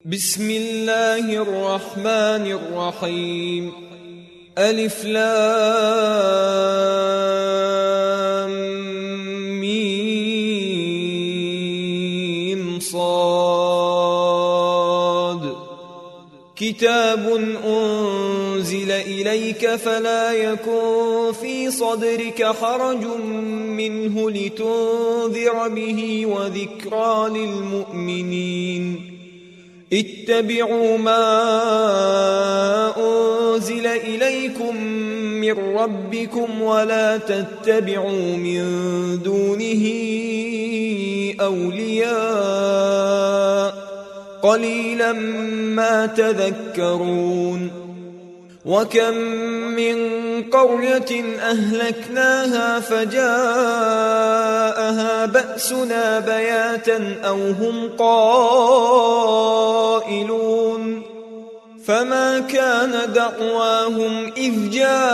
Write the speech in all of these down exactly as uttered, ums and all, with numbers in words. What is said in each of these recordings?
بسم الله الرحمن الرحيم. ألف لام ميم صاد. كتاب أنزل إليك فلا يكن في صدرك حرج منه لتنذر به وذكرى للمؤمنين. اتبعوا ما أنزل إليكم من ربكم ولا تتبعوا من دونه أولياء قليلا ما تذكرون. وكم من قرية أهلكناها فجاءها بأسنا بياتا أو هم قائلون. فما كان دعواهم إذ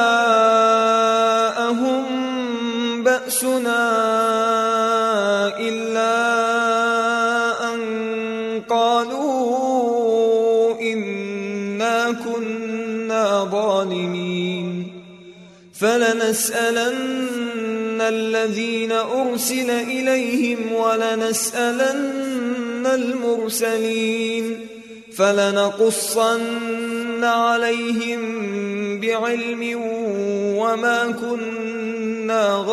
جاءهم بأسنا إلا أن قالوا إنا كنا ظالمين. فلنسألن الذين أرسل إليهم ولنسألن المرسلين. فلنقصن عليهم بعلم وما كنا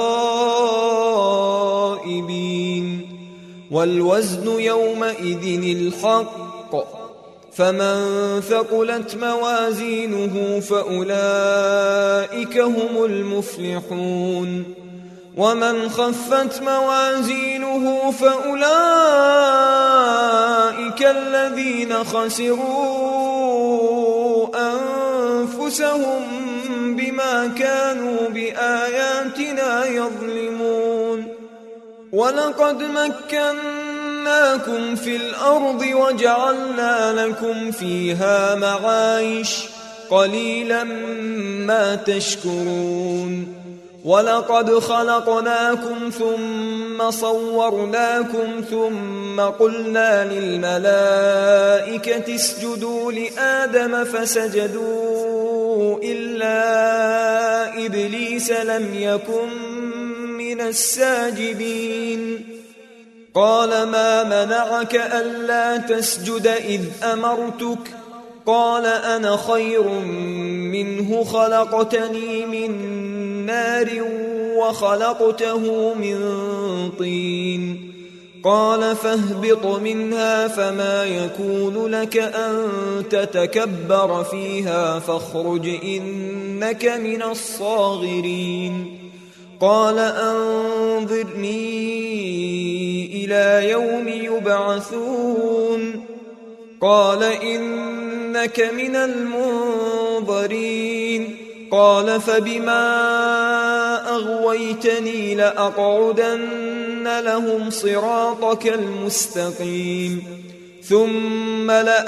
غائبين. والوزن يومئذ الحق. فمن ثقلت موازينه فأولئك هم المفلحون. ومن خفت موازينه فأولئك الذين خسروا أنفسهم بما كانوا بآياتنا يظلمون. ولقد مكناكم في الأرض وجعلنا لكم فيها معايش قليلا ما تشكرون. ولقد خلقناكم ثم صورناكم ثم قلنا للملائكة اسجدوا لآدم فسجدوا إلا إبليس لم يكن من الساجدين. قال ما منعك ألا تسجد إذ أمرتك؟ قال أنا خير منه خلقتني من نار وخلقته من طين. قال فاهبط منها فما يكون لك أن تتكبر فيها فاخرج إنك من الصاغرين. قال أنظرني إلى يوم يبعثون. قال إنك من المنظرين. قال فبما أغويتني لأقعدن لهم صراطك المستقيم ثم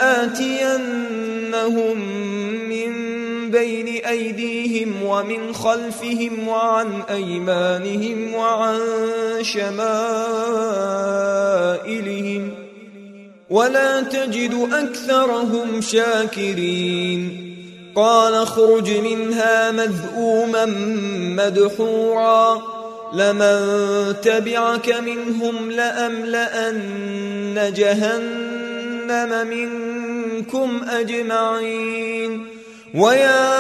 لآتينهم من بين أيديهم ومن خلفهم وعن أيمانهم وعن شمائلهم ولا تجد أكثرهم شاكرين. قال اخرج منها مذءوما مدحورا لمن تبعك منهم لأملأن جهنم منكم أجمعين. ويا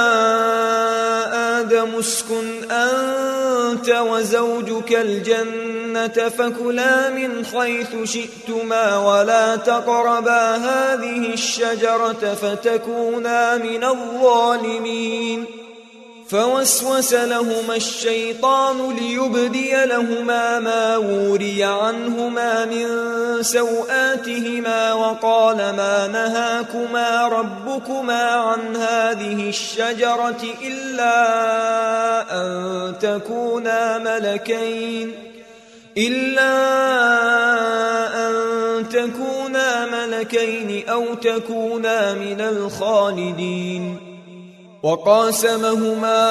آدم اسكن أنت وزوجك الجنة فكلا من حيث شئتما ولا تقربا هذه الشجرة فتكونا من الظالمين. فوسوس لهما الشيطان ليبدي لهما ما وري عنهما من سوآتهما وقال ما نهاكما ربكما عن هذه الشجرة إلا أن تكونا ملكين إلا أن تكونا ملكين أو تكونا من الخالدين. وقاسمهما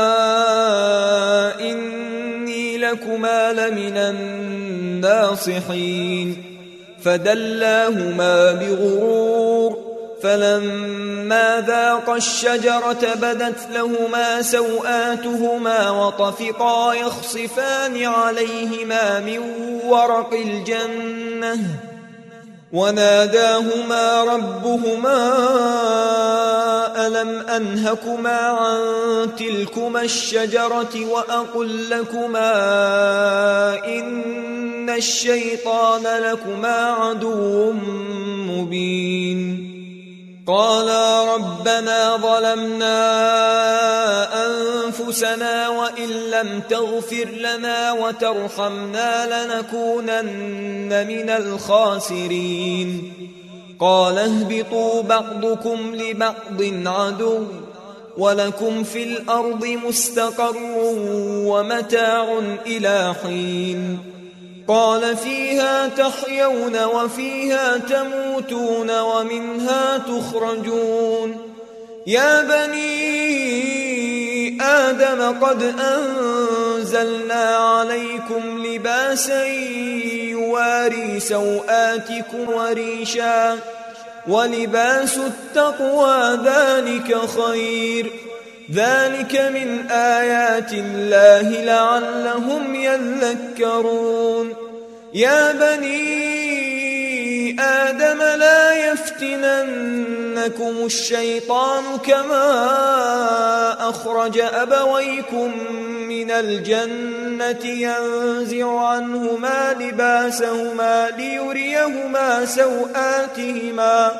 إني لكما لمن الناصحين فدلاهما بغرور فلما ذاقا الشجرة بدت لهما سوآتهما وطفقا يخصفان عليهما من ورق الجنة وناداهما ربهما ألم أنهكما عن تلكما الشجرة وأقل لكما إن الشيطان لكما عدو مبين قالا ربنا ظلمنا أنفسنا وإن لم تغفر لنا وترحمنا لنكونن من الخاسرين قال اهبطوا بعضكم لبعض عدو ولكم في الأرض مستقر ومتاع إلى حين قال فيها تحيون وفيها تموتون ومنها تخرجون يا بني آدم قد أنزلنا عليكم لباسا يواري سوآتكم وريشا ولباس التقوى ذلك خير ذلك من آيات الله لعلهم يذكرون يا بني آدم لا يفتننكم الشيطان كما أخرج أبويكم من الجنة ينزع عنهما لباسهما ليريهما سوآتهما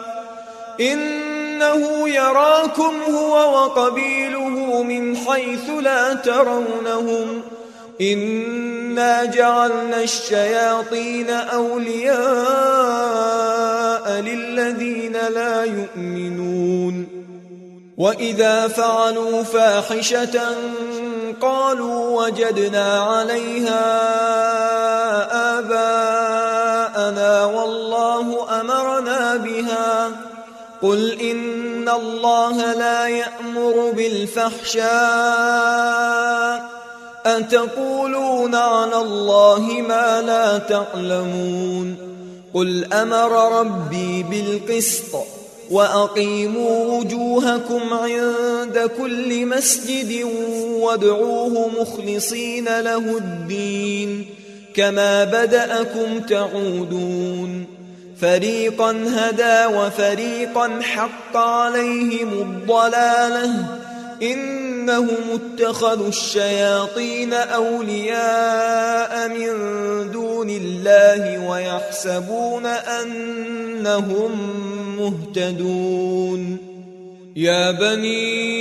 إنه يراكم هو وقبيله من حيث لا ترونهم إنا جعلنا الشياطين أولياء للذين لا يؤمنون وإذا فعلوا فاحشة قالوا وجدنا عليها آباءنا والله أمرنا بها قل إن الله لا يأمر بالفحشاء أتقولون على الله ما لا تعلمون قل أمر ربي بالقسط وأقيموا وجوهكم عند كل مسجد وادعوه مخلصين له الدين كما بدأكم تعودون فريقا هدى وفريقا حق عليهم الضلالة إنهم اتخذوا الشياطين أولياء من دون الله ويحسبون أنهم مهتدون يا بني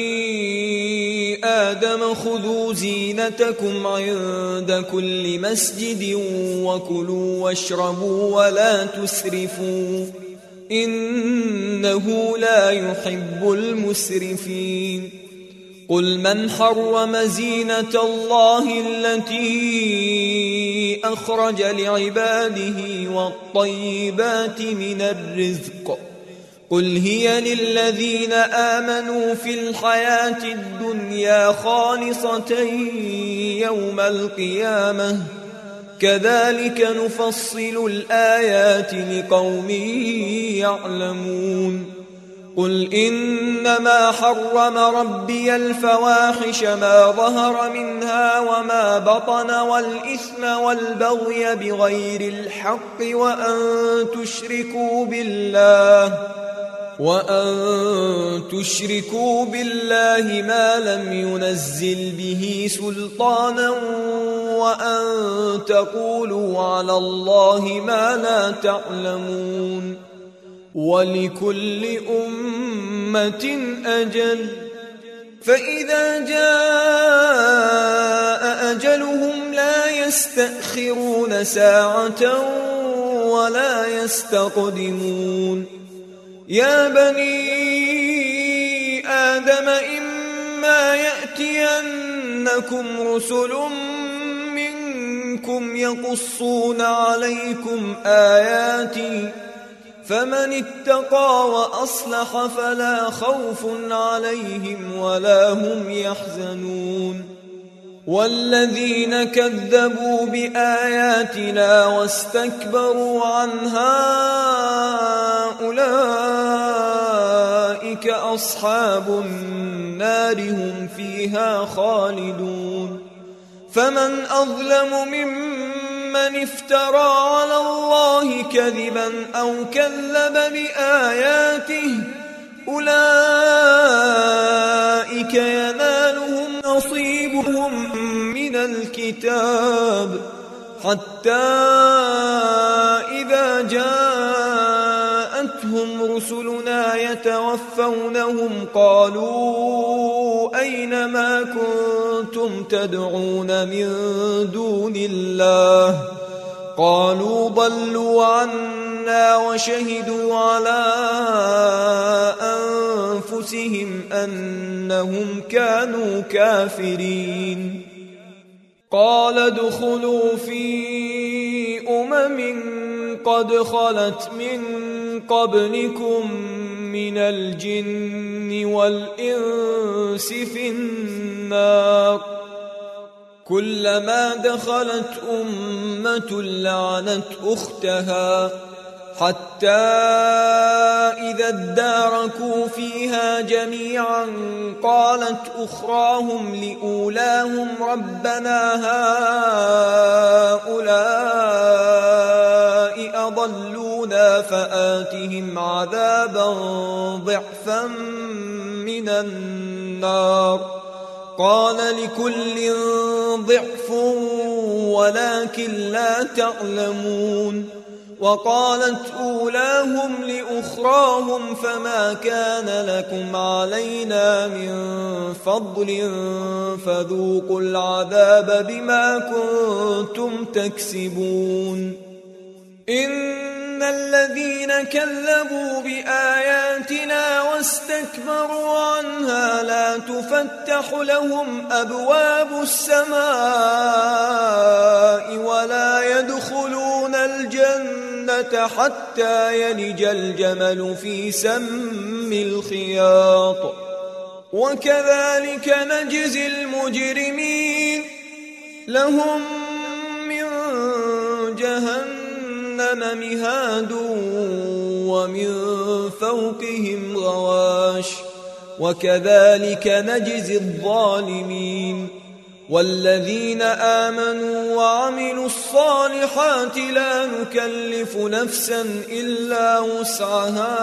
آدم خذوا زينتكم عند كل مسجد وكلوا واشربوا ولا تسرفوا إنه لا يحب المسرفين قل من حرم زينة الله التي أخرج لعباده والطيبات من الرزق قل هي للذين آمنوا في الحياة الدنيا خالصة يوم القيامة كذلك نفصل الآيات لقوم يعلمون قل إنما حرم ربي الفواحش ما ظهر منها وما بطن والإثم والبغي بغير الحق وأن تشركوا بالله وأن تشركوا بالله ما لم ينزل به سلطانا وأن تقولوا على الله ما لا تعلمون ولكل أمة أجل فإذا جاء أجلهم لا يستأخرون ساعة ولا يستقدمون يا بني آدم إما يأتينكم رسل منكم يقصون عليكم آياتي فمن اتقى وأصلح فلا خوف عليهم ولا هم يحزنون والذين كذبوا بآياتنا واستكبروا عنها أولئك أصحاب النار هم فيها خالدون يا بني آدم إما يأتينكم رسل منكم يقصون عليكم آياتي فمن اتقى وأصلح فلا خوف عليهم ولا هم يحزنون والذين كذبوا بآياتنا واستكبروا عنها أولئك أصحاب أولئك أصحاب النار هم فيها خالدون. فمن أظلم ممن افترى على الله كذبا أو كذب بآياته أولئك ينالهم نصيبهم من الكتاب حتى إذا جاءتهم رسلنا يتوفونهم قالوا أين ما كنتم تدعون من دون الله قالوا ضلوا عنا وشهدوا على أنفسهم أنهم كانوا كافرين. قال ادخلوا في أمم قد خلت من قبلكم من الجن والإنس في النار كلما دخلت أمة لعنت أختها حتى إذا اداركوا فيها جميعا قالت أخراهم لأولاهم ربنا هؤلاء أضلونا فآتهم عذابا ضعفا من النار قال لكل ضعف ولكن لا تعلمون. وقالت أولاهم لأخراهم فما كان لكم علينا من فضل فذوقوا العذاب بما كنتم تكسبون. إن الذين كذبوا بآياتنا واستكبروا عنها لا تفتح لهم أبواب السماء ولا يدخلون الجنة حتى يلج الجمل في سم الخياط وكذلك نجزي المجرمين. لهم من جهنم مهاد ومن فوقهم غواش وكذلك نجزي الظالمين. والذين آمنوا وعملوا الصالحات لا نكلف نفسا إلا وسعها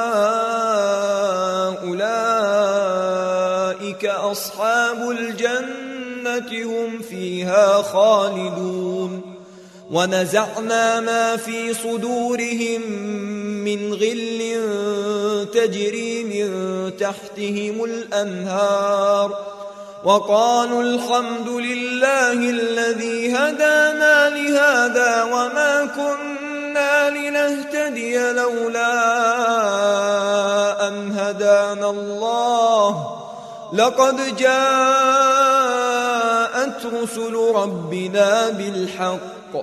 أولئك أصحاب الجنة هم فيها خالدون. ونزعنا ما في صدورهم من غل تجري من تحتهم الأنهار وقالوا الحمد لله الذي هدانا لهذا وما كنا لنهتدي لولا أن هدانا الله لقد جاءت رسل ربنا بالحق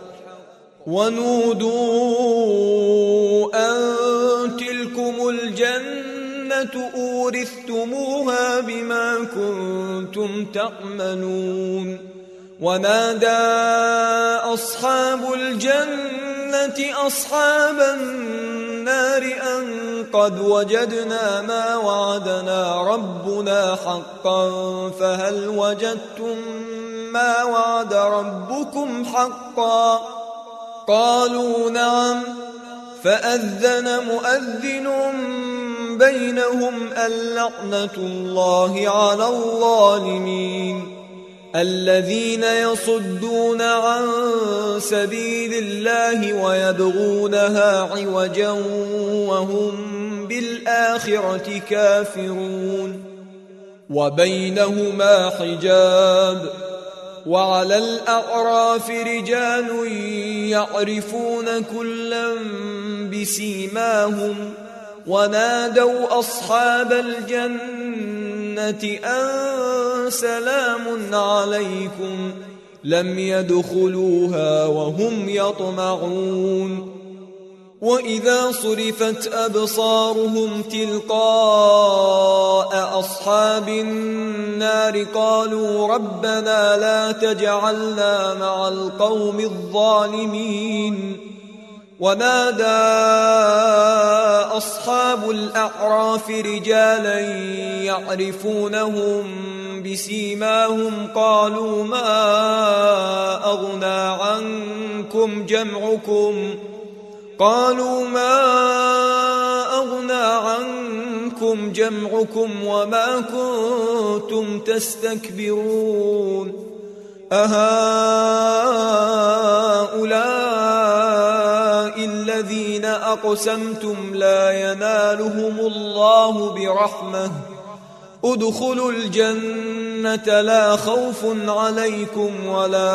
ونودوا أن تلكم الجنة أورثتموها بما كنتم تعملون. ونادى أصحاب الجنة أصحاب النار أن قد وجدنا ما وعدنا ربنا حقا فهل وجدتم ما وعد ربكم حقا قالوا نعم فأذن مؤذن بينهم اللعنة الله على الظالمين الذين يصدون عن سبيل الله ويبغونها عوجا وهم بالآخرة كافرون. وبينهما حجاب وعلى الأعراف رجال يعرفون كلا بسيماهم ونادوا أصحاب الجنة أن سلام عليكم لم يدخلوها وهم يطمعون. وإذا صرفت أبصارهم تلقاء أصحاب النار قالوا ربنا لا تجعلنا مع القوم الظالمين ونادى أصحاب الأعراف رجالا يعرفونهم بسيماهم قالوا ما أغنى عنكم جمعكم قالوا ما أغنى عنكم جمعكم وما كنتم تستكبرون أهؤلاء الذين أقسمتم لا ينالهم الله برحمة ادخلوا الجنة لا خوف عليكم ولا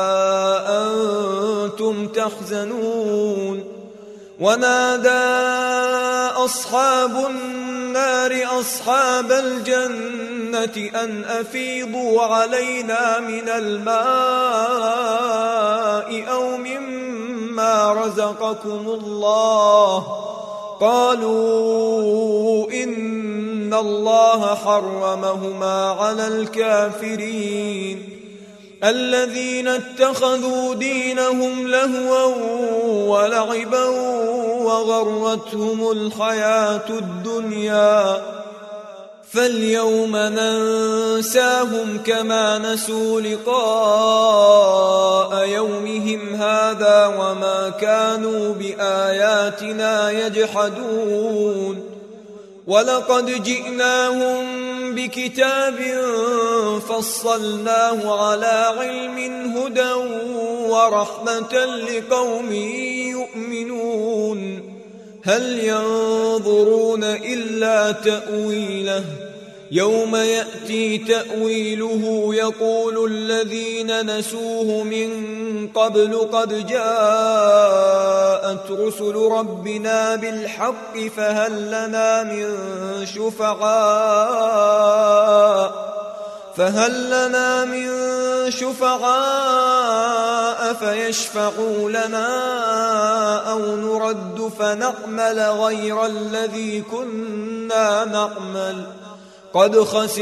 أنتم تحزنون ونادى أصحاب النار أصحاب الجنة أن أفيضوا علينا من الماء أو مما رزقكم الله قالوا إن الله حرمهما على الكافرين الذين اتخذوا دينهم لهوا ولعبا وغرتهم الحياة الدنيا فاليوم ننساهم كما نسوا لقاء يومهم هذا وما كانوا بآياتنا يجحدون ولقد جئناهم بكتاب فصلناه على علم هدى ورحمة لقوم يؤمنون هل ينظرون إلا تأويله يوم يأتي تأويله يقول الذين نسوه من قبل قد جاءت رسل ربنا بالحق فهل لنا من شفعاء فهل لنا من شفعاء فيشفعوا لنا أو نرد فنعمل غير الذي كنا نعمل قد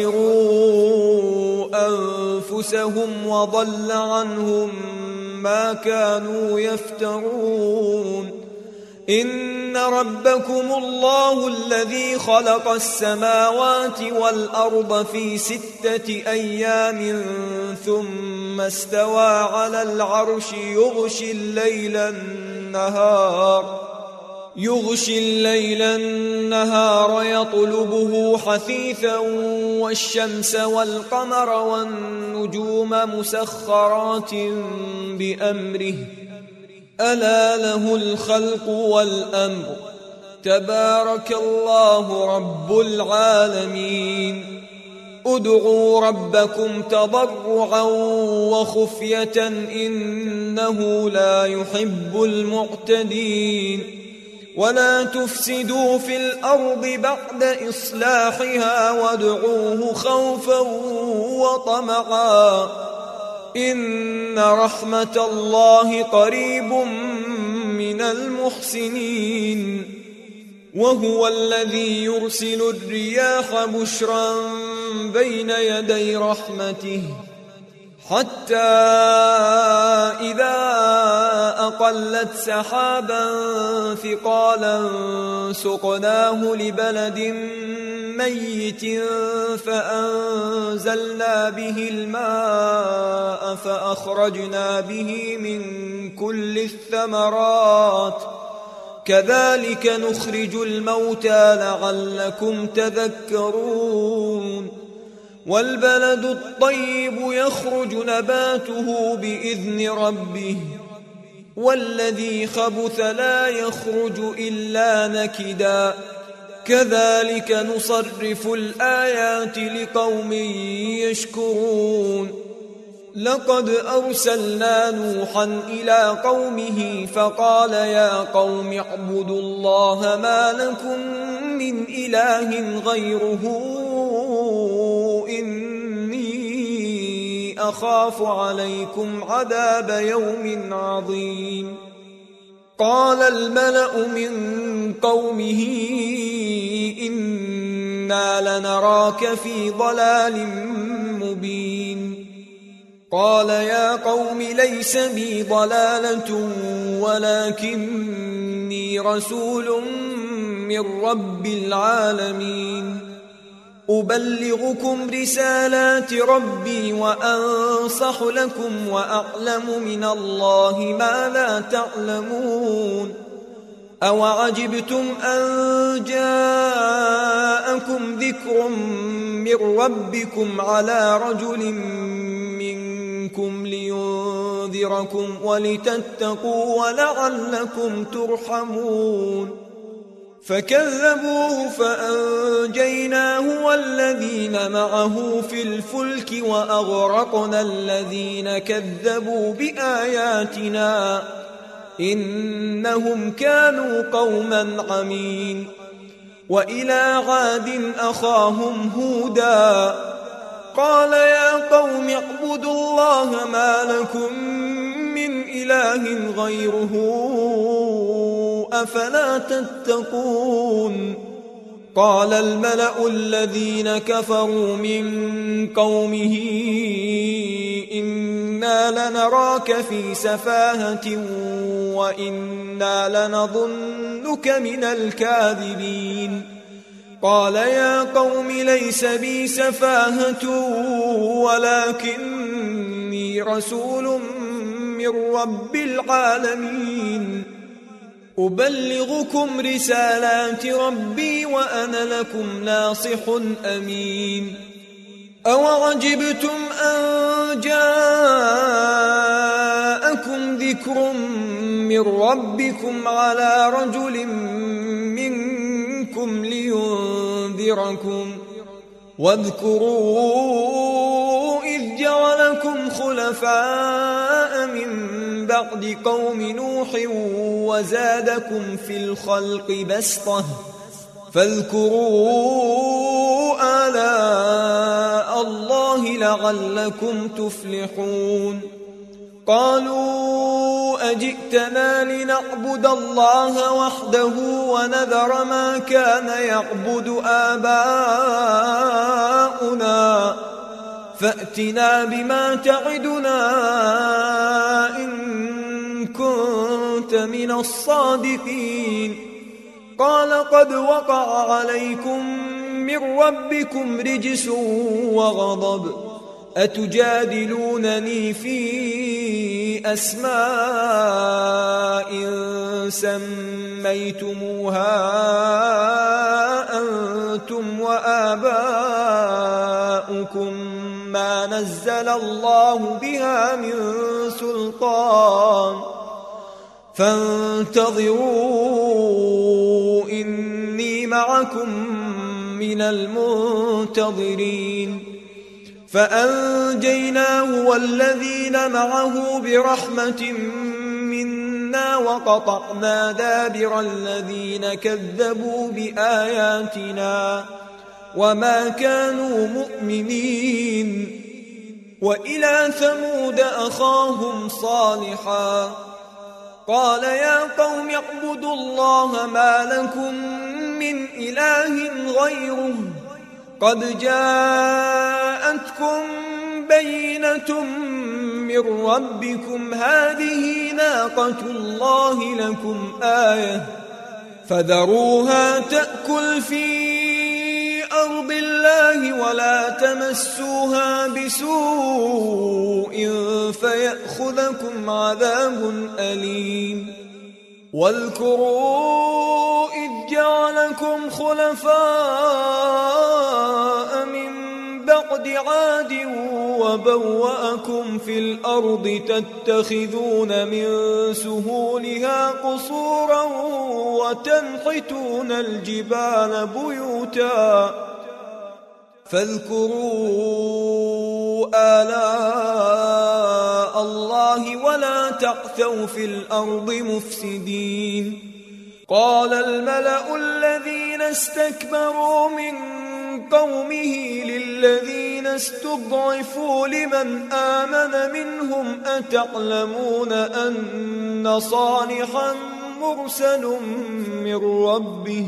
خسروا أنفسهم وضل عنهم ما كانوا يفترون إن ربكم الله الذي خلق السماوات والأرض في ستة أيام ثم استوى على العرش يغشي الليل النهار يغشي الليل النهار يطلبه حثيثا والشمس والقمر والنجوم مسخرات بأمره ألا له الخلق والأمر تبارك الله رب العالمين ادعوا ربكم تضرعا وخفية إنه لا يحب المعتدين ولا تفسدوا في الأرض بعد إصلاحها وادعوه خوفا وطمعا إن رحمة الله قريب من المحسنين وهو الذي يرسل الرياح بشرا بين يدي رحمته حتى إذا أقلت سحابا ثقالا سقناه لبلد ميت فأنزلنا به الماء فأخرجنا به من كل الثمرات كذلك نخرج الموتى لعلكم تذكرون والبلد الطيب يخرج نباته بإذن ربه والذي خبث لا يخرج إلا نكدا كذلك نصرف الآيات لقوم يشكرون لقد أرسلنا نوحا إلى قومه فقال يا قوم اعبدوا الله ما لكم من إله غيره إني أخاف عليكم عذاب يوم عظيم قال الملأ من قومه إنا لنراك في ضلال مبين قال يا قوم ليس بي ضلالة ولكني رسول من رب العالمين أبلغكم رسالات ربي وأنصح لكم وأعلم من الله ما لا تعلمون أوعجبتم أن جاءكم ذكر من ربكم على رجل منكم لينذركم ولتتقوا ولعلكم ترحمون فكذبوه فأنجيناه والذين معه في الفلك وأغرقنا الذين كذبوا بآياتنا إنهم كانوا قوما عمين وإلى عاد أخاهم هودا قال يا قوم اعبدوا الله ما لكم من إله غيره أفلا تتقون قال الملأ الذين كفروا من قومه إنا لنراك في سفاهة وإنا لنظنك من الكاذبين قال يا قوم ليس بي سفاهة ولكني رسول من رب العالمين أبلغكم رسالات ربي وأنا لكم ناصح أمين أوعجبتم أن جاءكم ذكر من ربكم على رجل منكم لينذركم واذكروا إذ جعلكم خلفاء من بعد قوم نوح وزادكم في الخلق بسطة فاذكروا آلاء الله لعلكم تفلحون قالوا أجئتنا لنعبد الله وحده ونذر ما كان يعبد آباؤنا فأتنا بما تعدنا إن كنت من الصادقين قال قد وقع عليكم من ربكم رجس وغضب أتجادلونني في أسماء سميتموها أنتم وآباؤكم ما نزل الله بها من سلطان فانتظروا إني معكم من المنتظرين فأنجيناه والذين معه برحمة منا وقطعنا دابر الذين كذبوا بآياتنا وما كانوا مؤمنين وإلى ثمود أخاهم صالحا قال يا قوم اعبدوا الله ما لكم من إله غيره قد جاءتكم بينة من ربكم هذه ناقة الله لكم آية فذروها تأكل في أرض الله ولا تمسوها بسوء فيأخذكم عذاب أليم واذكروا إذ جعلكم خلفاء من بعد عاد وبوأكم في الأرض تتخذون من سهولها قصورا وتنحتون الجبال بيوتا فاذكروا آلاء الله ولا تعثوا في الأرض مفسدين قال الملأ الذين استكبروا من قومه للذين استضعفوا لمن آمن منهم أتعلمون أن صالحا مرسل من ربه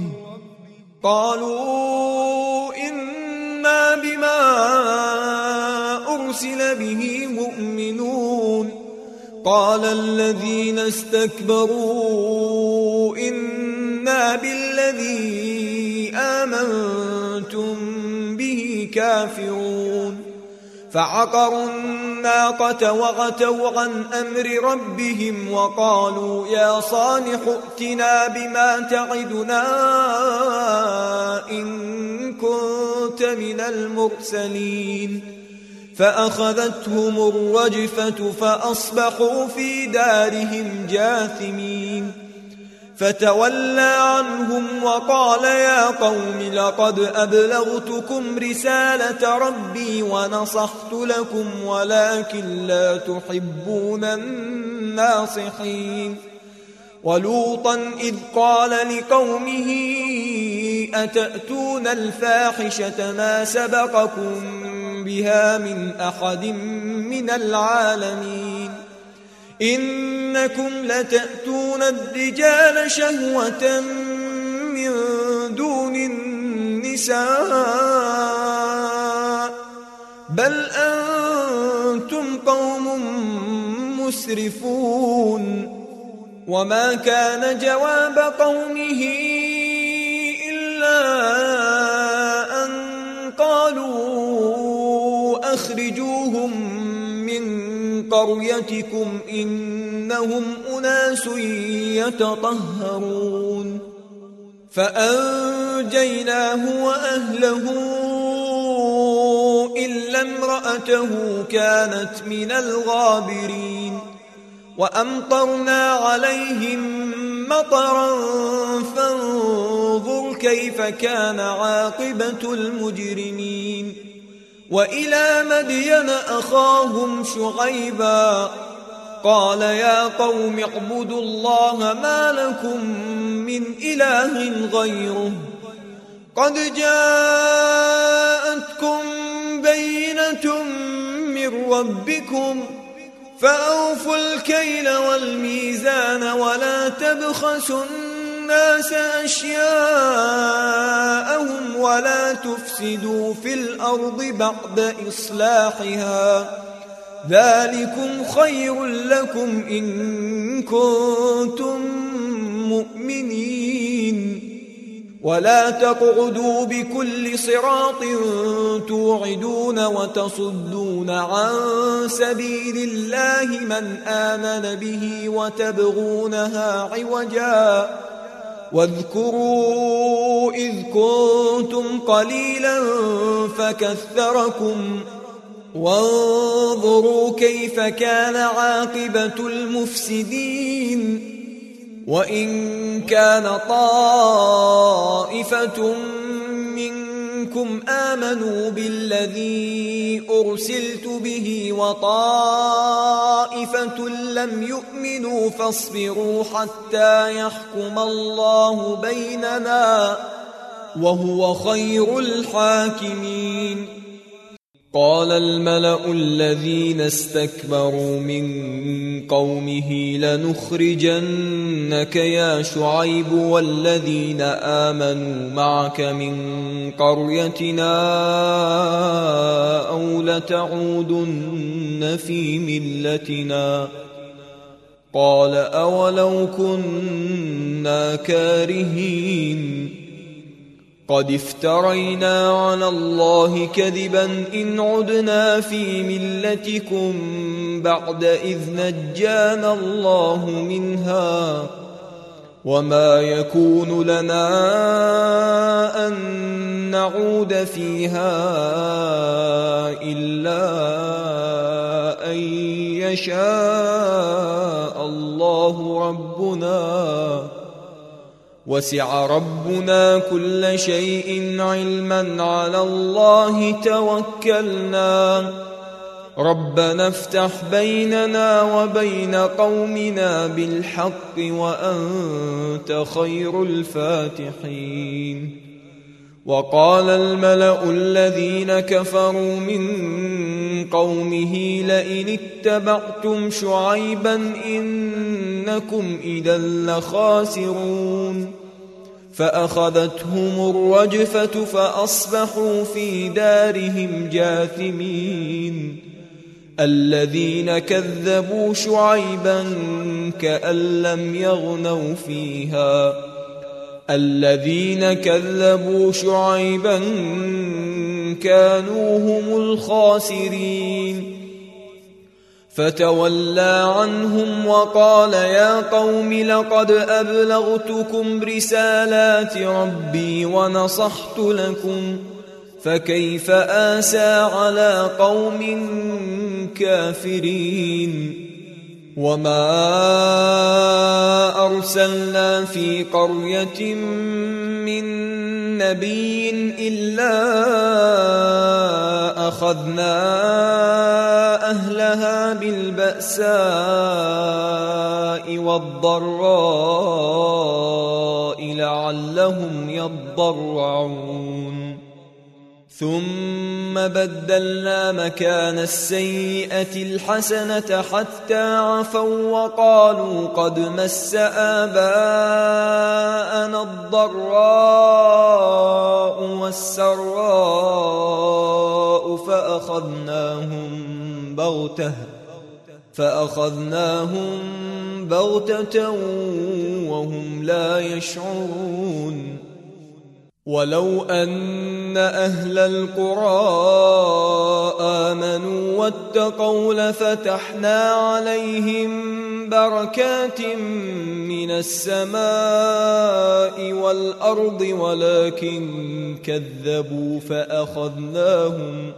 قالوا إنا بما أرسل به مؤمنون قال الذين استكبروا إنا بالذي آمنتم به كافرون فعقروا الناقة وعتوا عن أمر ربهم وقالوا يا صالح ائتنا بما تعدنا إن كنت من المرسلين فأخذتهم الرجفة فأصبحوا في دارهم جاثمين فتولى عنهم وقال يا قوم لقد أبلغتكم رسالة ربي ونصحت لكم ولكن لا تحبون الناصحين ولوطا إذ قال لقومه أتأتون الفاحشة ما سبقكم بها من أحد من العالمين إنكم لتأتون الرجال شهوة من دون النساء بل أنتم قوم مسرفون وما كان جواب قومه إلا أن قالوا أخرجوهم من قريتكم إنهم أناس يتطهرون فأنجيناه وأهله إلا امرأته كانت من الغابرين وأمطرنا عليهم مطرا فانظر كيف كان عاقبة المجرمين وإلى مدين أخاهم شعيبا قال يا قوم اعبدوا الله ما لكم من إله غيره قد جاءتكم بينة من ربكم فأوفوا الكيل والميزان ولا تبخسوا الناس أشياءهم ولا تفسدوا في الأرض بعد إصلاحها ذلكم خير لكم إن كنتم مؤمنين ولا تقعدوا بكل صراط توعدون وتصدون عن سبيل الله من آمن به وتبغونها عوجا واذكروا إذ كنتم قليلا فكثركم وانظروا كيف كان عاقبة المفسدين وإن كان طائفة منكم آمنوا بالذي أرسلت به وطائفة لم يؤمنوا فاصبروا حتى يحكم الله بيننا وهو خير الحاكمين قال الملأ الذين استكبروا من قومه لنخرجنك يا شعيب والذين آمنوا معك من قريتنا أو لتعودن في ملتنا قال أولو كنا كارهين قد افترينا على الله كذبا إن عدنا في ملتكم بعد إذ نجانا الله منها وما يكون لنا أن نعود فيها إلا أن يشاء الله ربنا وسع ربنا كل شيء علما على الله توكلنا ربنا افتح بيننا وبين قومنا بالحق وأنت خير الفاتحين وقال الملأ الذين كفروا من قومه لئن اتبعتم شعيبا إنكم إذا لخاسرون فأخذتهم الرجفة فأصبحوا في دارهم جاثمين الذين كذبوا شعيبا كأن لم يغنوا فيها الذين كذبوا شعيبا كانوا هم الخاسرين فتولى عنهم وقال يا قوم لقد أبلغتكم رسالات ربي ونصحت لكم فكيف آسى على قوم كافرين وما أرسلنا في قرية من نبي إلا أخذنا أهلها بالبأساء والضراء لعلهم يضرعون ثم بدلنا مكان السيئة الحسنة حتى عفوا وقالوا قد مس آباءنا الضراء والسراء فأخذناهم بغتة فأخذناهم بغتة وهم لا يشعرون ولو أن أهل القرى آمنوا واتقوا لفتحنا عليهم بركات من السماء والأرض ولكن كذبوا فأخذناهم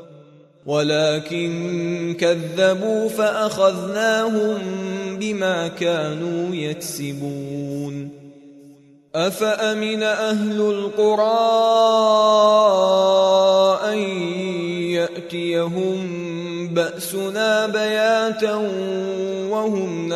ولكن كذبوا فأخذناهم بما كانوا يكسبون أفأمن أهل القرى أن يأتيهم بأسنا بياتا وهم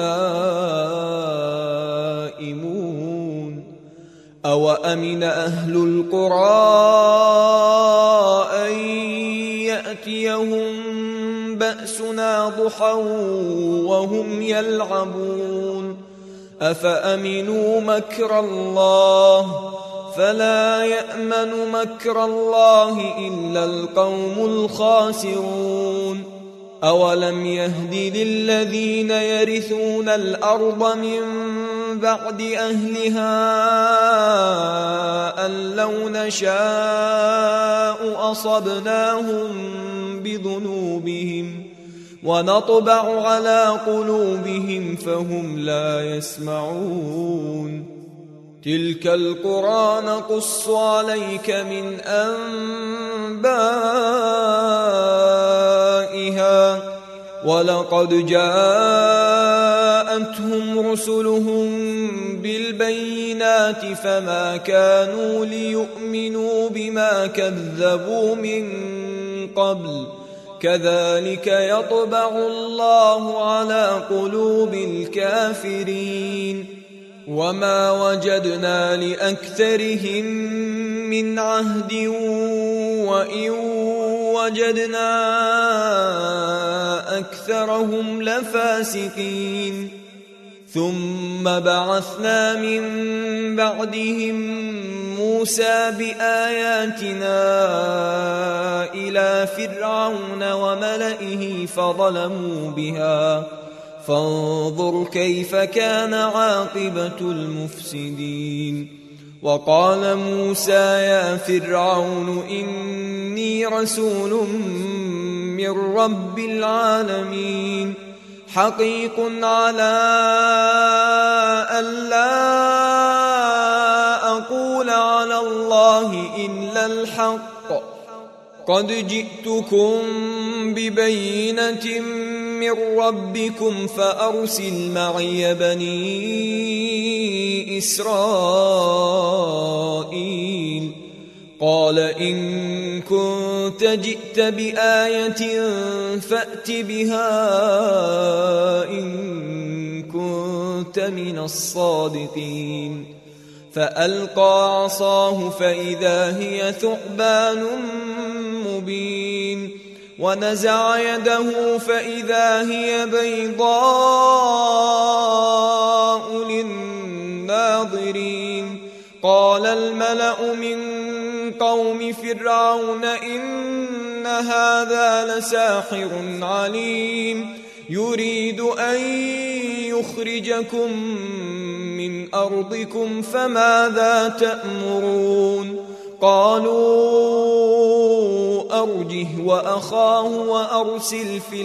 نائمون أو أمن أهل القرى أن يأتيهم بأسنا ضحى وهم يلعبون أفأمنوا مكر الله فلا يأمن مكر الله إلا القوم الخاسرون أولم يهد للذين يرثون الأرض من بعد أهلها أن لو نشاء أصبناهم بذنوبهم ونطبع على قلوبهم فهم لا يسمعون تلك القرى نقص عليك من أنبائها ولقد جاءتهم رسلهم بالبينات فما كانوا ليؤمنوا بما كذبوا من قبل كذلك يطبع الله على قلوب الكافرين وما وجدنا لأكثرهم من عهد وإن وجدنا أكثرهم لفاسقين ثم بعثنا من بعدهم موسى بآياتنا إلى فرعون وملئه فظلموا بها فانظر كيف كان عاقبة المفسدين وقال موسى يا فرعون إني رسول من رب العالمين حقيق على ألا أقول على الله إلا الحق قد جئتكم ببينة من ربكم فأرسل معي بني إسرائيل قال إن كنت جئت بآية فأت بها إن كنت من الصادقين فألقى عصاه فإذا هي ثعبان مبين ونزع يده فإذا هي بيضاء للناظرين قال الملأ من قوم فرعون إن هذا لساحر عليم يريد أن يخرجكم من أرضكم فماذا تأمرون قالوا أرجه وأخاه وأرسل في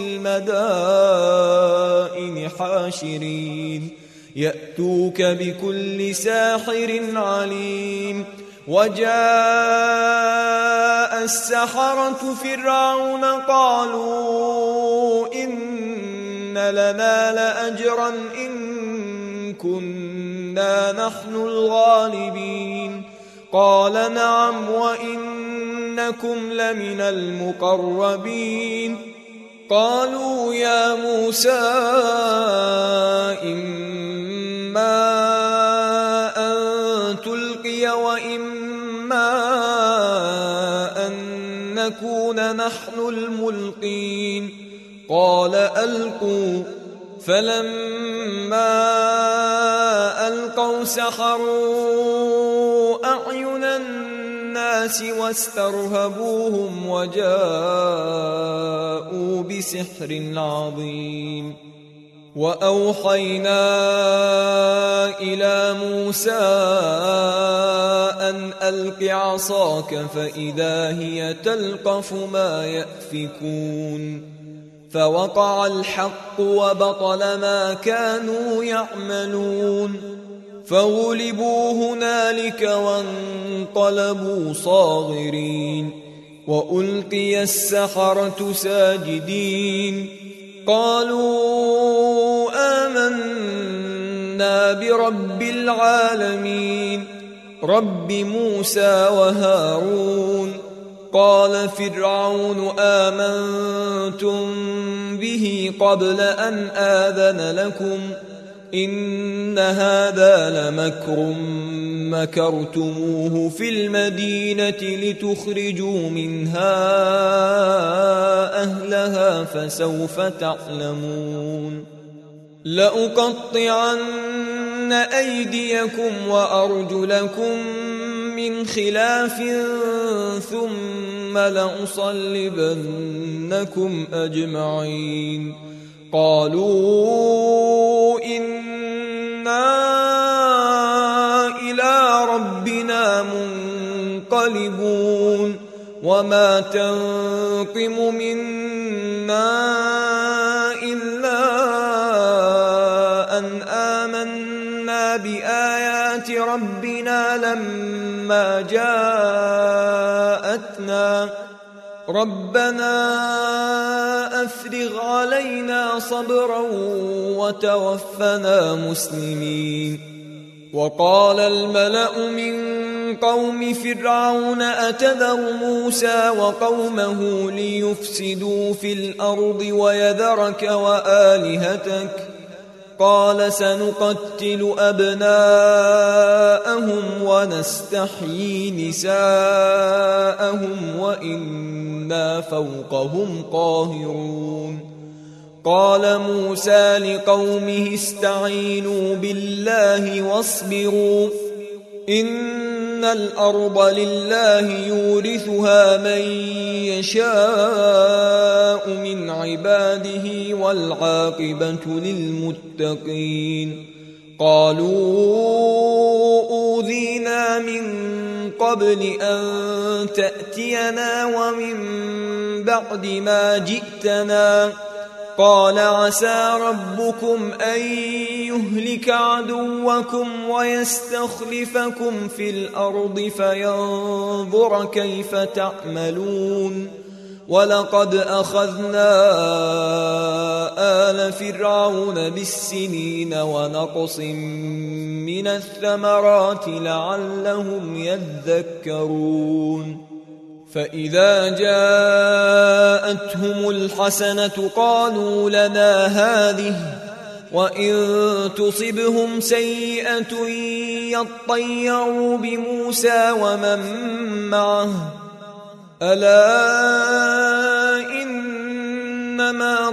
المدائن حاشرين يأتوك بكل ساحر عليم وجاء السحرة فرعون قالوا إن لنا لأجرا إن كنا نحن الغالبين قال نعم وإنكم لمن المقربين قالوا يا موسى إما أن تلقي وإما أن نكون نحن الملقين قال ألقوا فلما ألقوا سحروا أعين الناس واسترهبوهم وجاءوا بسحر عظيم وأوحينا إلى موسى أن ألق عصاك فإذا هي تلقف ما يأفكون فوقع الحق وبطل ما كانوا يعملون فغلبوا هنالك وانقلبوا صاغرين وألقي السحرة ساجدين قالوا آمنا برب العالمين رب موسى وهارون قال فرعون آمنتم به قبل أن آذن لكم إن هذا لمكر مكرتموه في المدينة لتخرجوا منها أهلها فسوف تعلمون لأقطعن أيديكم وأرجلكم من خلاف ثم لأصلبنكم أجمعين قالوا إنا إلى ربنا منقلبون وما تنقم منا إلا أن آمنا بآيات ربنا لما جاءتنا ربنا أفرغ علينا صبرا وتوفنا مسلمين وقال الملأ من قوم فرعون أتذر موسى وقومه ليفسدوا في الأرض ويذرك وآلهتك قال سنقتل أبناءهم ونستحيي نساءهم وإنا فوقهم قاهرون قال موسى لقومه استعينوا بالله واصبروا إن الأرض لله يورثها من يشاء من عباده والعاقبة للمتقين قالوا أوذينا من قبل أن تأتينا ومن بعد ما جئتنا قال عسى ربكم أن يهلك عدوكم ويستخلفكم في الأرض فينظر كيف تعملون ولقد أخذنا آل فرعون بالسنين ونقص من الثمرات لعلهم يذكرون فإذا جاءتهم الحسنة قالوا لنا هذه وإن تصبهم سيئة يطيروا بموسى ومن معه ألا إنما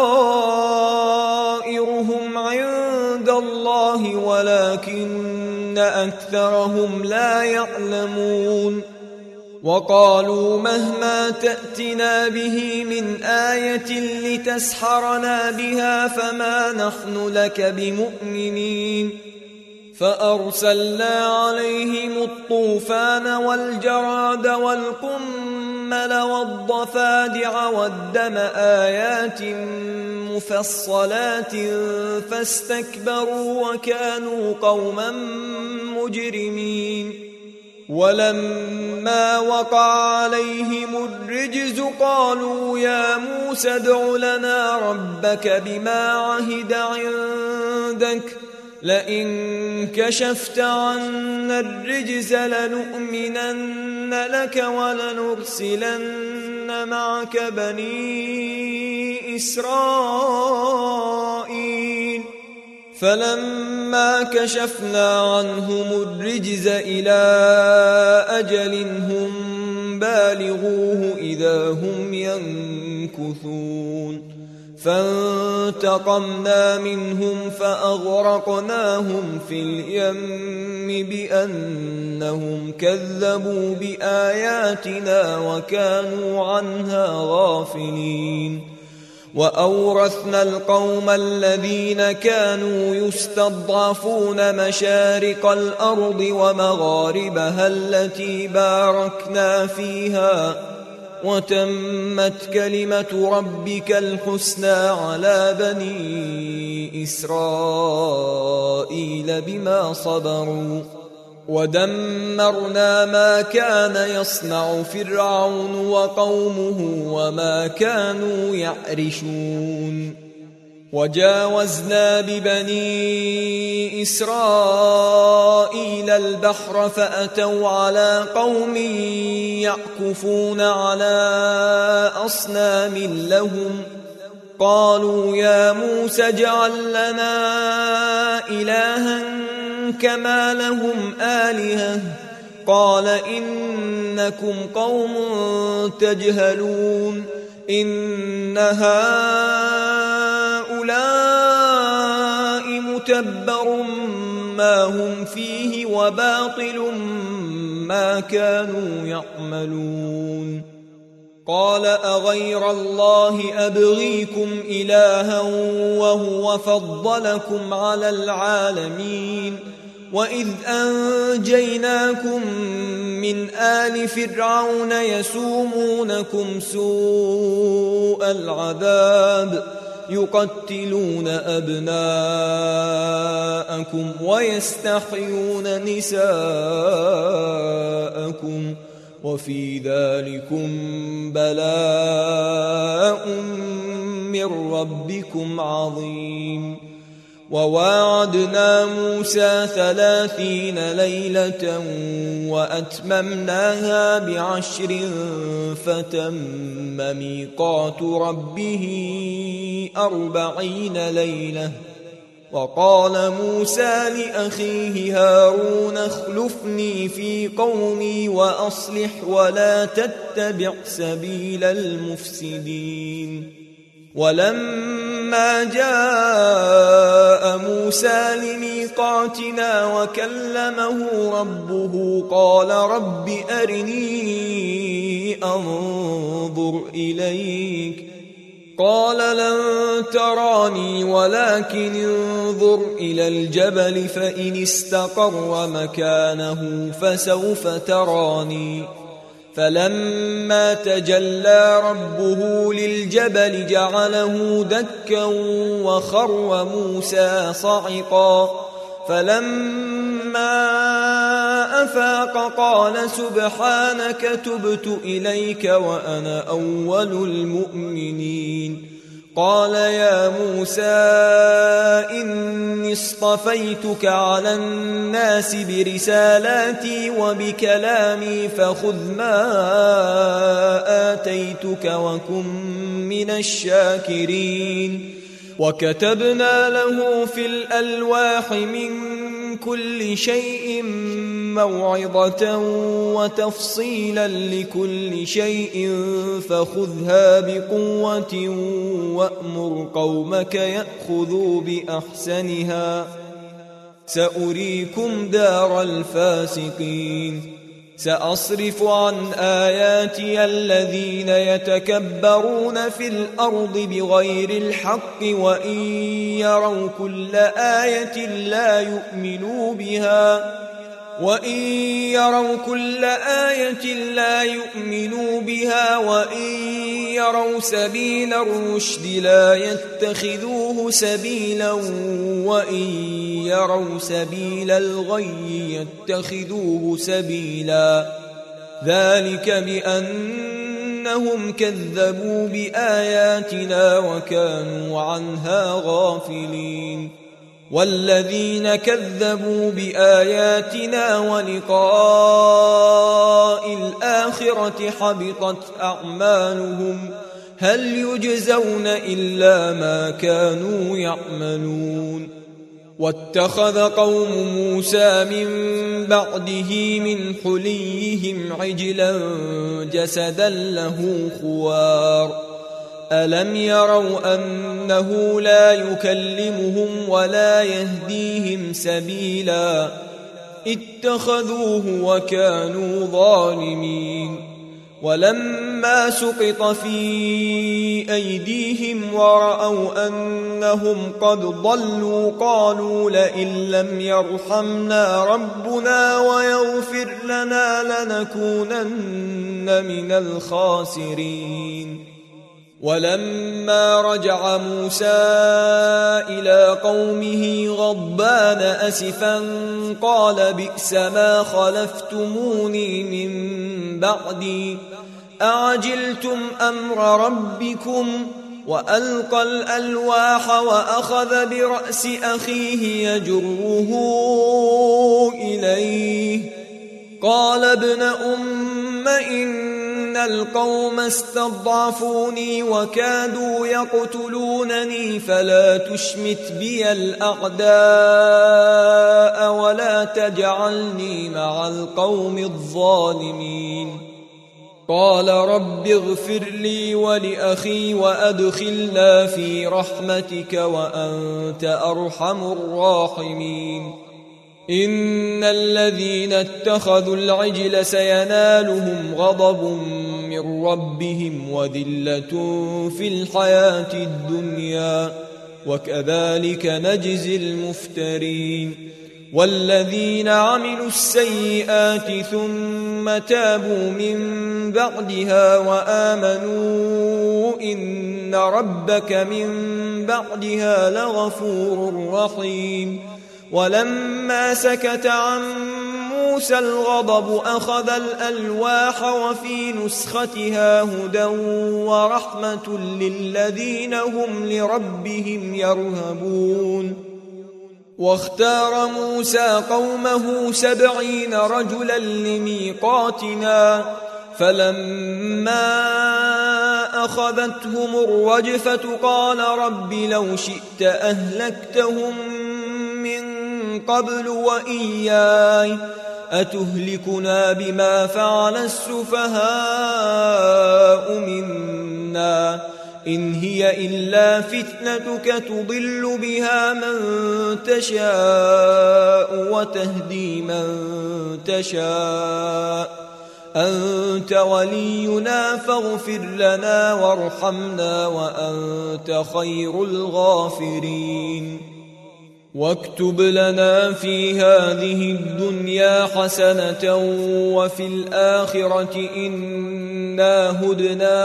طائرهم عند الله ولكن أكثرهم لا يعلمون وقالوا مهما تأتنا به من آية لتسحرنا بها فما نحن لك بمؤمنين فأرسلنا عليهم الطوفان والجراد والقمل والضفادع والدم آيات مفصلات فاستكبروا وكانوا قوما مجرمين ولما وقع عليهم الرجز قالوا يا موسى ادع لنا ربك بما عهد عندك لئن كشفت عنا الرجز لنؤمنن لك ولنرسلن معك بني إسرائيل فلما كشفنا عنهم الرجز إلى أجل هم بالغوه إذا هم ينكثون فانتقمنا منهم فأغرقناهم في اليم بأنهم كذبوا بآياتنا وكانوا عنها غافلين وأورثنا القوم الذين كانوا يستضعفون مشارق الأرض ومغاربها التي باركنا فيها وتمت كلمة ربك الحسنى على بني إسرائيل بما صبروا ودمرنا ما كان يصنع فرعون وقومه وما كانوا يعرشون وجاوزنا ببني إسرائيل البحر فأتوا على قوم يعكفون على أصنام لهم قالوا يا موسى اجعل لنا إلها كما لهم آلهة قال إنكم قوم تجهلون إن هؤلاء متبر ما هم فيه وباطل ما كانوا يعملون قال أغير الله أبغيكم إلها وهو فضلكم على العالمين وإذ أنجيناكم من آل فرعون يسومونكم سوء العذاب يقتلون أبناءكم ويستحيون نساءكم وفي ذلكم بلاء من ربكم عظيم وواعدنا موسى ثلاثين ليلة وأتممناها بعشر فتم ميقات ربه أربعين ليلة وقال موسى لأخيه هارون اخلفني في قومي وأصلح ولا تتبع سبيل المفسدين ولما جاء موسى لميقاتنا وكلمه ربه قال رب أرني أنظر إليك قال لن تراني ولكن انظر إلى الجبل فإن استقر مكانه فسوف تراني فلما تجلى ربه للجبل جعله دكا وخر موسى صعقا فلما أفاق قال سبحانك تبت إليك وأنا أول المؤمنين قال يا موسى إني اصطفيتك على الناس برسالاتي وبكلامي فخذ ما آتيتك وكن من الشاكرين وكتبنا له في الألواح من كل شيء موعظة وتفصيلا لكل شيء فخذها بقوة وأمر قومك يأخذوا بأحسنها سأريكم دار الفاسقين سأصرف عن آياتي الذين يتكبرون في الأرض بغير الحق وإن يروا كل آية لا يؤمنوا بها وإن يروا كل آية لا يؤمنوا بها وإن يروا سبيل الرشد لا يتخذوه سبيلا وإن يروا سبيل الغي يتخذوه سبيلا ذلك بأنهم كذبوا بآياتنا وكانوا عنها غافلين والذين كذبوا بآياتنا ولقاء الآخرة حبطت أعمالهم هل يجزون إلا ما كانوا يعملون واتخذ قوم موسى من بعده من حليهم عجلا جسدا له خوار ألم يروا أنه لا يكلمهم ولا يهديهم سبيلا اتخذوه وكانوا ظالمين ولما سقط في أيديهم ورأوا أنهم قد ضلوا قالوا لئن لم يرحمنا ربنا ويغفر لنا لنكونن من الخاسرين ولما رجع موسى إلى قومه غضبان أسفا قال بئس ما خلفتموني من بعدي أعجلتم أمر ربكم وألقى الألواح وأخذ برأس أخيه يجره إليه قال ابن أم إن القوم استضعفوني وكادوا يقتلونني فلا تشمت بي الأعداء ولا تجعلني مع القوم الظالمين قال رب اغفر لي ولأخي وأدخلنا في رحمتك وأنت أرحم الراحمين إن الذين اتخذوا العجل سينالهم غضب من ربهم وذلة في الحياة الدنيا وكذلك نجزي المفترين والذين عملوا السيئات ثم تابوا من بعدها وآمنوا إن ربك من بعدها لغفور رحيم ولما سكت عن موسى الغضب أخذ الألواح وفي نسختها هدى ورحمة للذين هم لربهم يرهبون واختار موسى قومه سبعين رجلا لميقاتنا فلما أخذتهم الرجفة قال رب لو شئت أهلكتهم قبل وإياي أتهلكنا بما فعل السفهاء منا إن هي إلا فتنتك تضل بها من تشاء وتهدي من تشاء أنت ولينا فاغفر لنا وارحمنا وأنت خير الغافرين واكتب لنا في هذه الدنيا حسنة وفي الآخرة إنا هدنا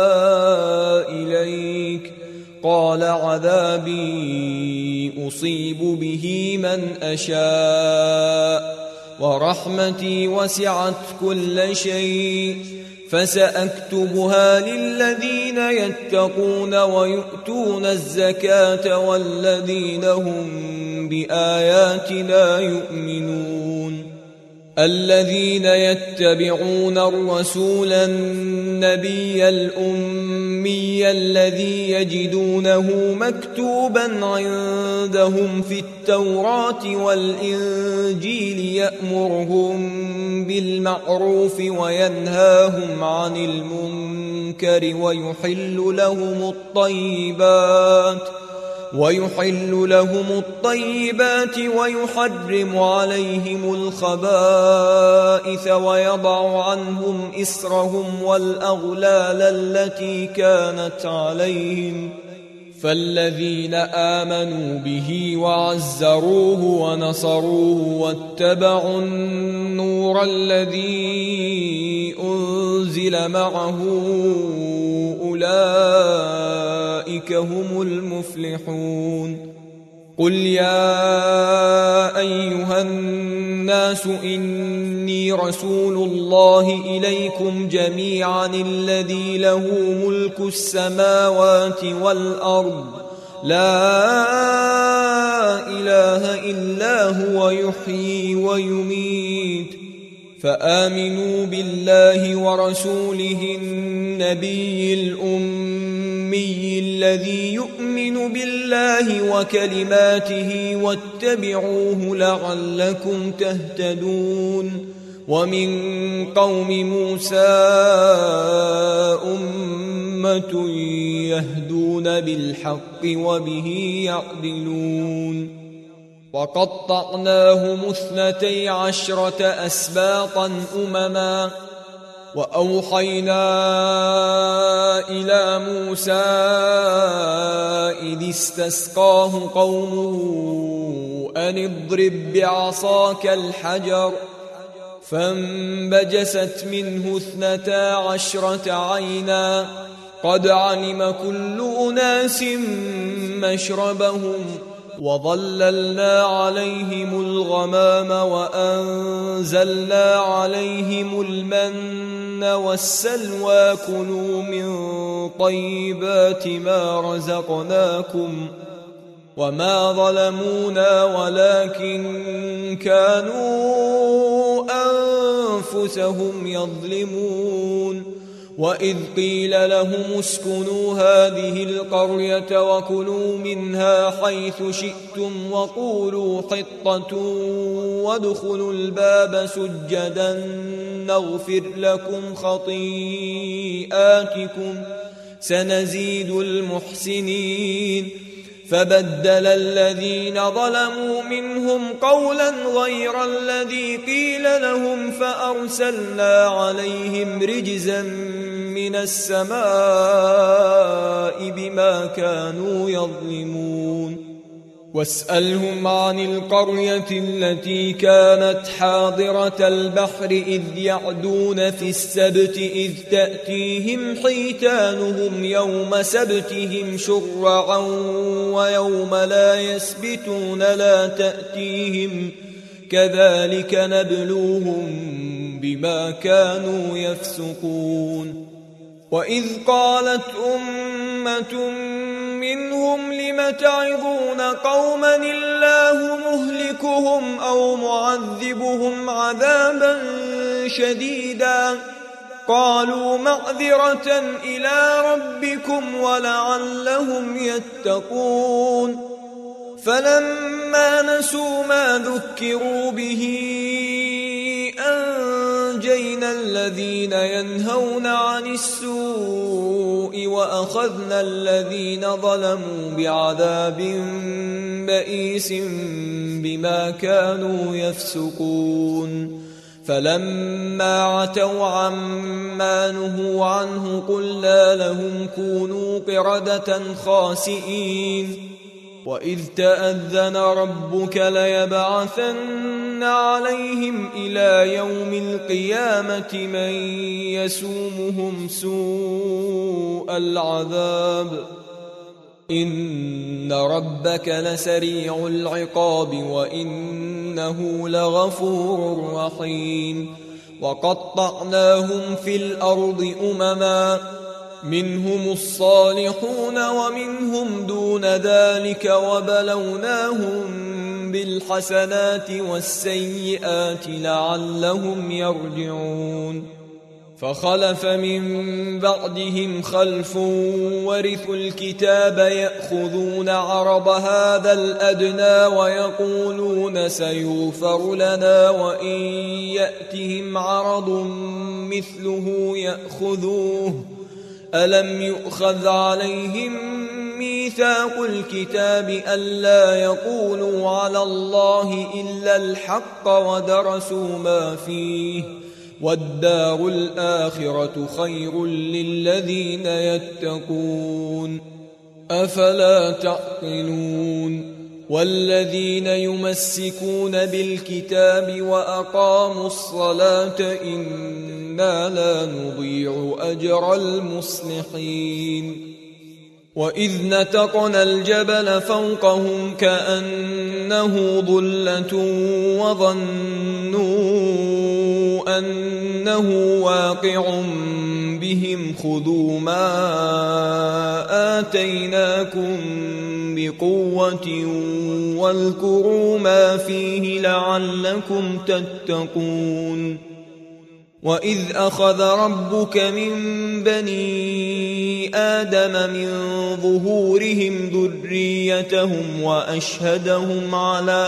إليك قال عذابي أصيب به من أشاء ورحمتي وسعت كل شيء فسأكتبها للذين يتقون ويؤتون الزكاة والذين هم بآياتنا يؤمنون الذين يتبعون الرسول النبي الأمي الذي يجدونه مكتوبا عندهم في التوراة والإنجيل يأمرهم بالمعروف وينهاهم عن المنكر ويحل لهم الطيبات ويحل لهم الطيبات ويحرم عليهم الخبائث ويضع عنهم إصرهم والأغلال التي كانت عليهم فالذين آمنوا به وعزروه ونصروه واتبعوا النور الذي أنزل معه أولئك هم المفلحون. قل يا أيها الناس إني رسول الله إليكم جميعا الذي له ملك السماوات والأرض لا إله إلا هو يحيي ويميت فآمنوا بالله ورسوله النبي الأمي الذي يؤمن بالله وكلماته واتبعوه لعلكم تهتدون. ومن قوم موسى أمة يهدون بالحق وبه يعدلون. وقطعناهم اثنتي عشرة أسباطا أمما وأوحينا إلى موسى إذ استسقاه قومه أن اضرب بعصاك الحجر فانبجست منه اثنتا عشرة عينا قد علم كل أناس مشربهم وظللنا عليهم الغمام وأنزلنا عليهم المن والسلوى كلوا من طيبات ما رزقناكم وما ظلمونا ولكن كانوا أنفسهم يظلمون. وإذ قيل لهم اسكنوا هذه القرية وكلوا منها حيث شئتم وقولوا حطة وادخلوا الباب سجدا نغفر لكم خطيئاتكم سنزيد المحسنين. فبدل الذين ظلموا منهم قولا غير الذي قيل لهم فأرسلنا عليهم رجزا من السماء بما كانوا يظلمون. واسألهم عن القرية التي كانت حاضرة البحر إذ يعدون في السبت إذ تأتيهم حيتانهم يوم سبتهم شرعا ويوم لا يسبتون لا تأتيهم كذلك نبلوهم بما كانوا يفسقون. وإذ قالت أمة منهم لم تعظون قوما الله مهلكهم أو معذبهم عذابا شديدا قالوا معذرة إلى ربكم ولعلهم يتقون. فلما نسوا ما ذكروا به أنجينا الذين ينهون عن السوء وأخذنا الذين ظلموا بعذاب بئيس بما كانوا يفسقون. فلما عتوا عما نهوا عنه قلنا لهم كونوا قردة خاسئين. وإذ تأذن ربك ليبعثن عليهم إلى يوم القيامة من يسومهم سوء العذاب إن ربك لسريع العقاب وإنه لغفور رحيم. وقطعناهم في الأرض أمما منهم الصالحون ومنهم دون ذلك وبلوناهم بالحسنات والسيئات لعلهم يرجعون. فخلف من بعدهم خلف ورثوا الكتاب يأخذون عرض هذا الأدنى ويقولون سيغفر لنا وإن يأتهم عرض مثله يأخذوه ألم يؤخذ عليهم ميثاق الكتاب ألا يقولوا على الله إلا الحق ودرسوا ما فيه والدار الآخرة خير للذين يتقون أفلا تعقلون والذين يمسكون بالكتاب وأقاموا الصلاة إنا لا نضيع أجر المصلحين وإذ نتقنا الجبل فوقهم كأنه ظلة وظنوا أنه واقع بهم خذوا ما آتيناكم بقوة واذكروا ما فيه لعلكم تتقون وإذ أخذ ربك من بني آدم من ظهورهم ذريتهم وأشهدهم على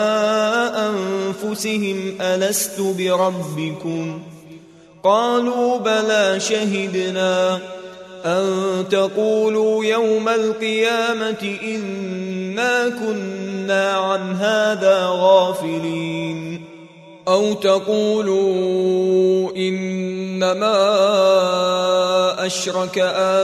أنفسهم ألست بربكم قالوا بلى شهدنا أن تقولوا يوم القيامة إنا كنا عن هذا غافلين أو تقولوا إنما أشرك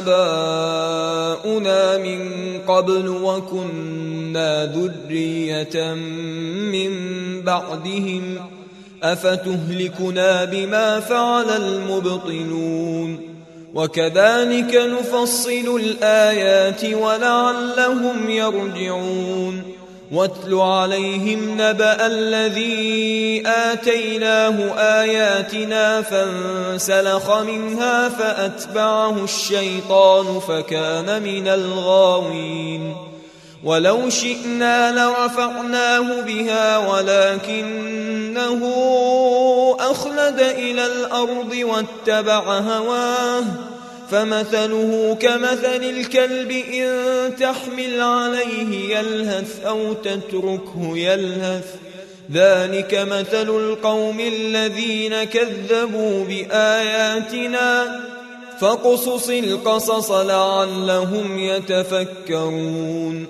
آباؤنا من قبل وكنا ذرية من بعدهم أفتهلكنا بما فعل المبطلون وكذلك نفصل الآيات ولعلهم يرجعون واتل عليهم نبأ الذي آتيناه آياتنا فانسلخ منها فأتبعه الشيطان فكان من الغاوين ولو شئنا لرفعناه بها ولكنه أخلد إلى الأرض واتبع هواه فمثله كمثل الكلب إن تحمل عليه يلهث أو تتركه يلهث ذلك مثل القوم الذين كذبوا بآياتنا فاقصص القصص لعلهم يتفكرون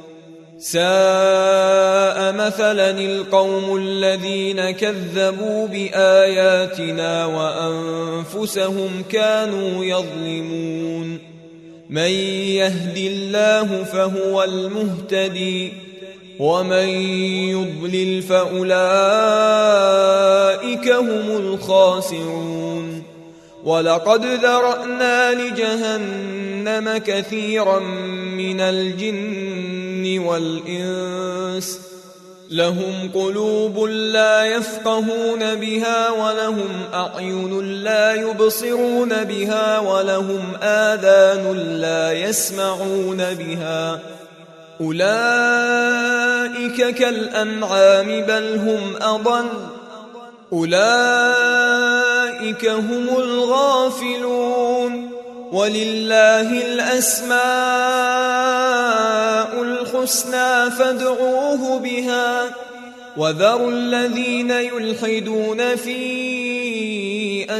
ساء مثلا القوم الذين كذبوا بآياتنا وأنفسهم كانوا يظلمون من يهد الله فهو المهتدي ومن يضلل فأولئك هم الخاسرون ولقد ذرأنا لجهنم كثيرا من الجن والإنس لهم قلوب لا يفقهون بها ولهم أعين لا يبصرون بها ولهم آذان لا يسمعون بها أولئك كالأنعام بل هم أضل أولئك هم الغافلون ولله الأسماء الحسنى فادعوه بها وذروا الذين يلحدون في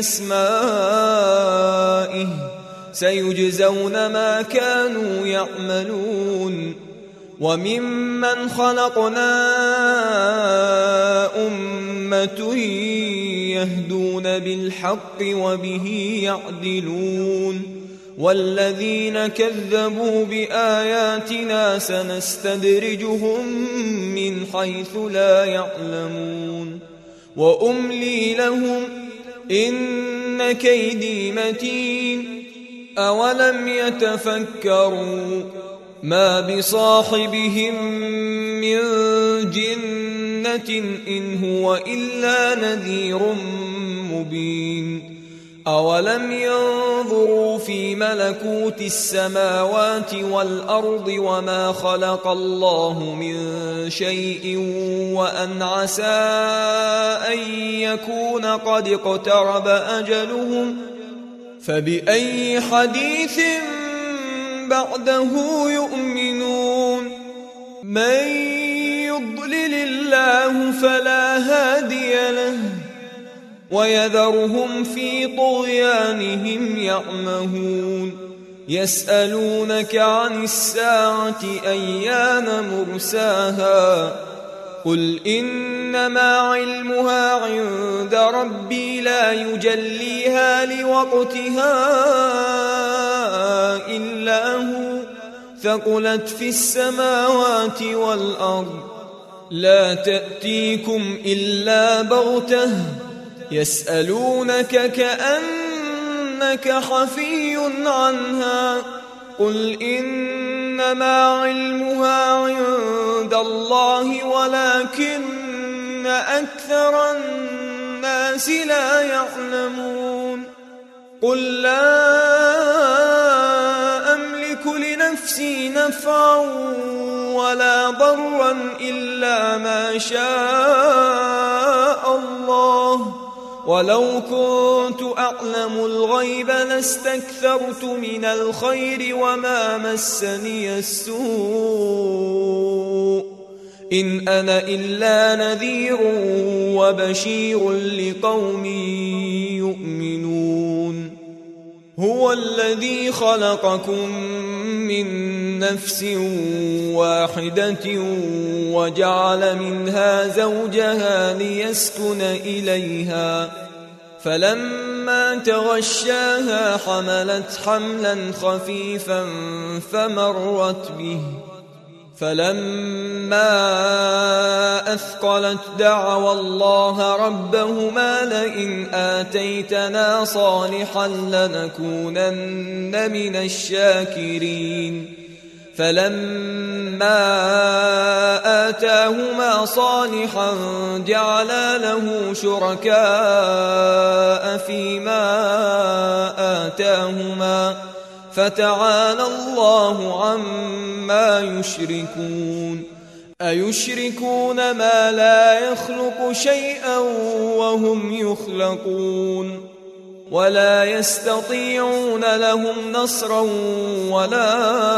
أسمائه سيجزون ما كانوا يعملون وممن خلقنا أمة يهدون بالحق وبه يعدلون والذين كذبوا بآياتنا سنستدرجهم من حيث لا يعلمون وأملي لهم إن كيدي متين أولم يتفكروا ما بصاحبهم من جنة إن هو إلا نذير مبين أولم ينظروا في ملكوت السماوات والأرض وما خلق الله من شيء وأن عسى أن يكون قد اقترب أجلهم فبأي حديث بعده يؤمنون من يضلل الله فلا هادي له ويذرهم في طغيانهم يعمهون يسألونك عن الساعة أيان مرساها قل إنما علمها عند ربي لا يجليها لوقتها إلا هو ثقلت في السماوات والأرض لا تأتيكم إلا بغتة يسألونك كأنك حفي عنها قل إنما علمها عند الله ولكن أكثر الناس لا يعلمون قل لا أملك لنفسي نفعا ولا ضرا إلا ما شاء الله ولو كنت أعلم الغيب لاستكثرت من الخير وما مسني السوء إن أنا إلا نذير وبشير لقوم يؤمنون هو الذي خلقكم من نفس واحدة وجعل منها زوجها ليسكن إليها فلما تغشاها حملت حملا خفيفا فمرت به فلما أثقلت دعوا الله ربهما لئن آتيتنا صالحا لنكونن من الشاكرين فلما آتاهما صالحا جعلا له شركاء فيما آتاهما فتعالى الله عما يشركون أيشركون ما لا يخلق شيئا وهم يخلقون ولا يستطيعون لهم نصرا ولا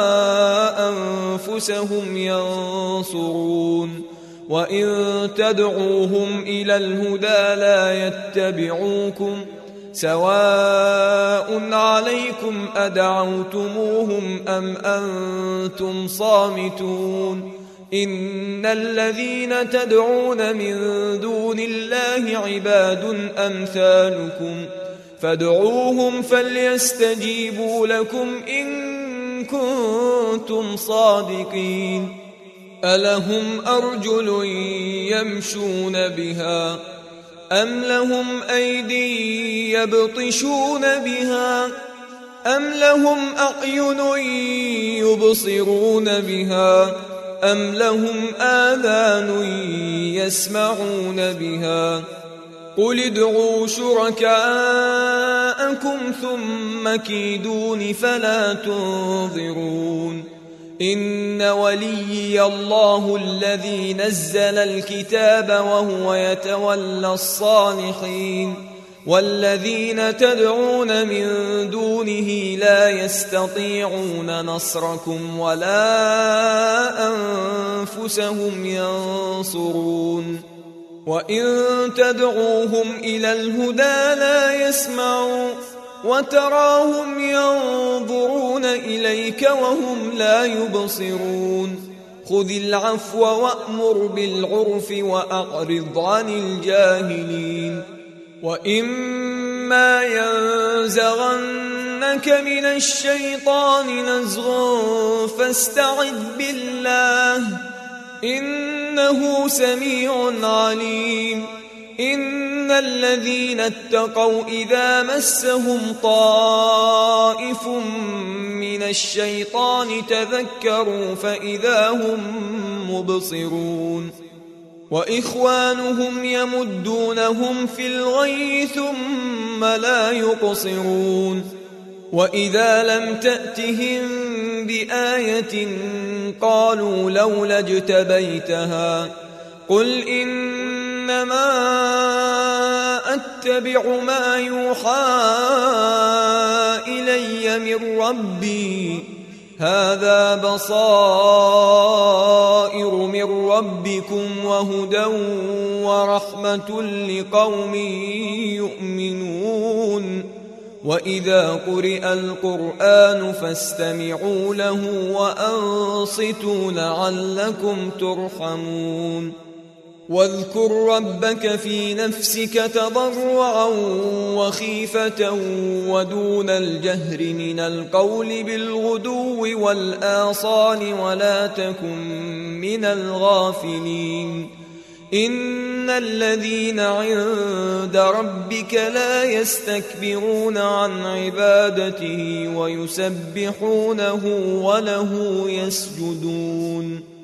أنفسهم ينصرون وإن تدعوهم إلى الهدى لا يتبعوكم سواء عليكم أدعوتموهم أم أنتم صامتون إن الذين تدعون من دون الله عباد أمثالكم فادعوهم فليستجيبوا لكم إن كنتم صادقين ألهم أرجل يمشون بها أم لهم أيدي يبطشون بها أم لهم أعين يبصرون بها أم لهم آذان يسمعون بها قل ادعوا شركاءكم ثم كيدون فلا تنظرون إن وليي الله الذي نزل الكتاب وهو يتولى الصالحين والذين تدعون من دونه لا يستطيعون نصركم ولا أنفسهم ينصرون وإن تدعوهم إلى الهدى لا يسمعون وتراهم ينظرون إليك وهم لا يبصرون خذ العفو وأمر بالعرف وأعرض عن الجاهلين وإما ينزغنك من الشيطان نزغ فاستعذ بالله إنه سميع عليم إن الذين اتقوا إذا مسهم طائف من الشيطان تذكروا فإذا هم مبصرون وإخوانهم يمدونهم في الغي ثم لا يقصرون وإذا لم تأتهم بآية قالوا لولا اجتبيتها قل إنما أتبع ما يوحى إلي من ربي هذا بصائر من ربكم وهدى ورحمة لقوم يؤمنون وإذا قرئ القرآن فاستمعوا له وأنصتوا لعلكم ترحمون واذكر ربك في نفسك تضرعا وخيفة ودون الجهر من القول بالغدو والآصال ولا تكن من الغافلين إن الذين عند ربك لا يستكبرون عن عبادته ويسبحونه وله يسجدون